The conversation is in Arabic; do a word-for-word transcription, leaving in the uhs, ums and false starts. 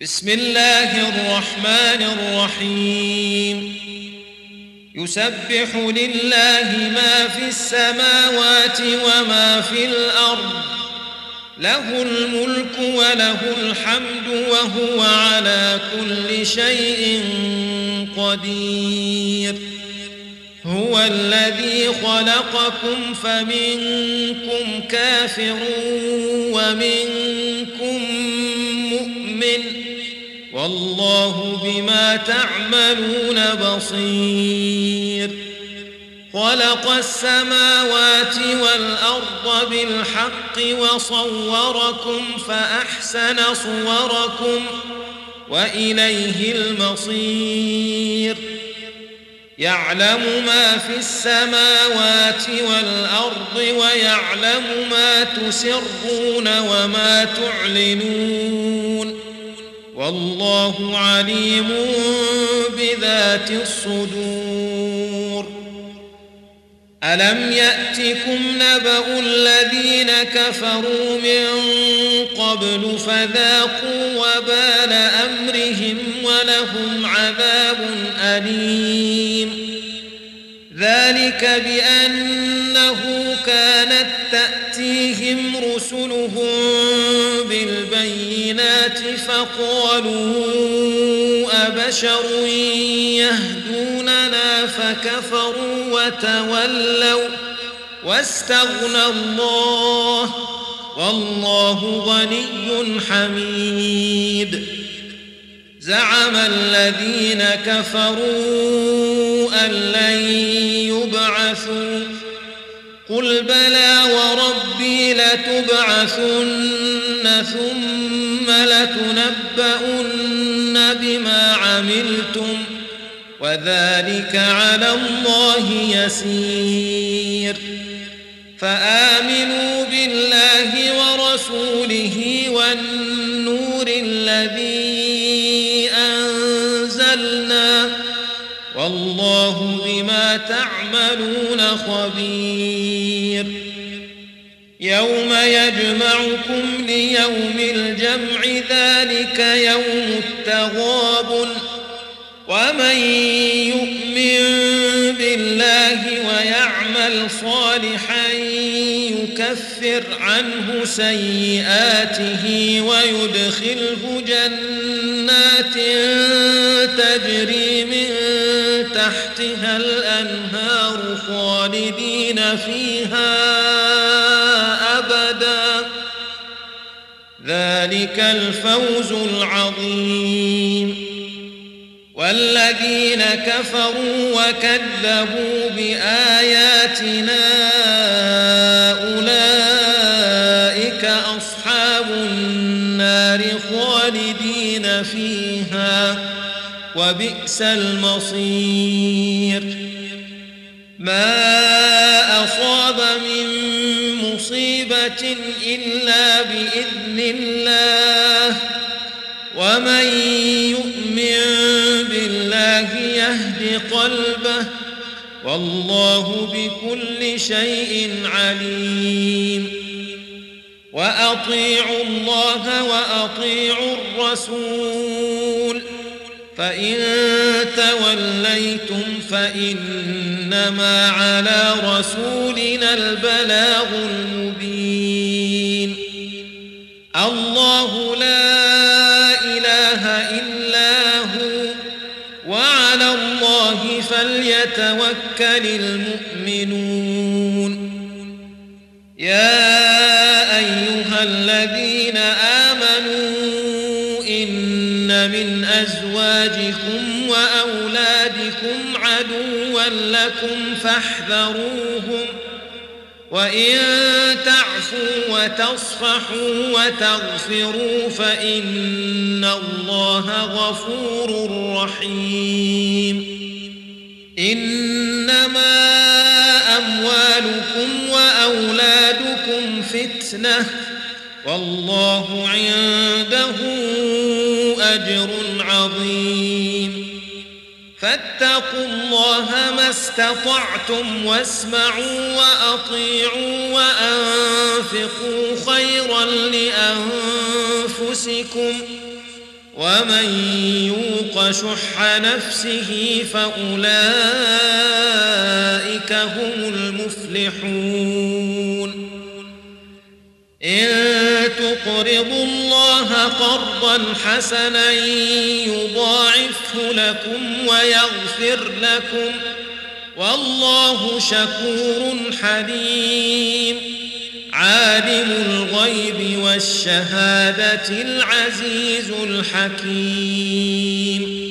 بسم الله الرحمن الرحيم يسبح لله ما في السماوات وما في الأرض له الملك وله الحمد وهو على كل شيء قدير هو الذي خلقكم فمنكم كافر ومنكم مؤمن والله بما تعملون بصير خلق السماوات والأرض بالحق وصوركم فأحسن صوركم وإليه المصير يعلم ما في السماوات والأرض ويعلم ما تسرون وما تعلنون والله عليم بذات الصدور ألم يأتكم نبأ الذين كفروا من قبل فذاقوا وبال أمرهم ولهم عذاب أليم ذلك بأنه كانت تأتيهم رسلهم بالبينات فقالوا أبشر يهدوننا فكفروا وتولوا واستغنى الله والله غني حميد زعم الذين كفروا أن لن يبعثوا قل بلى وربي لتبعثن ثم لتنبؤن بما عملتم وذلك على الله يسير فآمنوا بالله ورسوله والنور الذي أنزلنا والله بما تعملون خبير يوم يجمعكم ليوم الجمع ذلك يوم التغابن ومن يؤمن بالله ويعمل صالحا يكفر عنه سيئاته ويدخله جنات تجري من تحتها الأنهار خالدين فيها أبدا ذلك الفوز العظيم والذين كفروا وكذبوا بآياتنا أولئك أصحاب النار خالدين فيها وبئس المصير ما أصاب من مصيبة إلا بإذن الله ومن يؤمن بالله يهد قلبه والله بكل شيء عليم وأطيعوا الله وأطيعوا الرسول فإن توليتم فإنما على رسولنا البلاغ المبين الله لا إله إلا هو وعلى الله فليتوكل المؤمنون يا أيها الذين آمنوا إن من أزواجكم وأولادكم عدوا لكم فاحذروهم وإن تعفوا وتصفحوا وتغفروا فإن الله غفور رحيم إنما أموالكم وأولادكم فتنة والله عنده أجر عظيم فاتقوا الله ما استطعتم واسمعوا وأطيعوا وأنفقوا خيرا لأنفسكم ومن يوق شح نفسه فأولئك هم المفلحون إن تقرضوا الله قرضا حسنا يضاعفه لكم ويغفر لكم والله شكور حليم عالم الغيب والشهادة العزيز الحكيم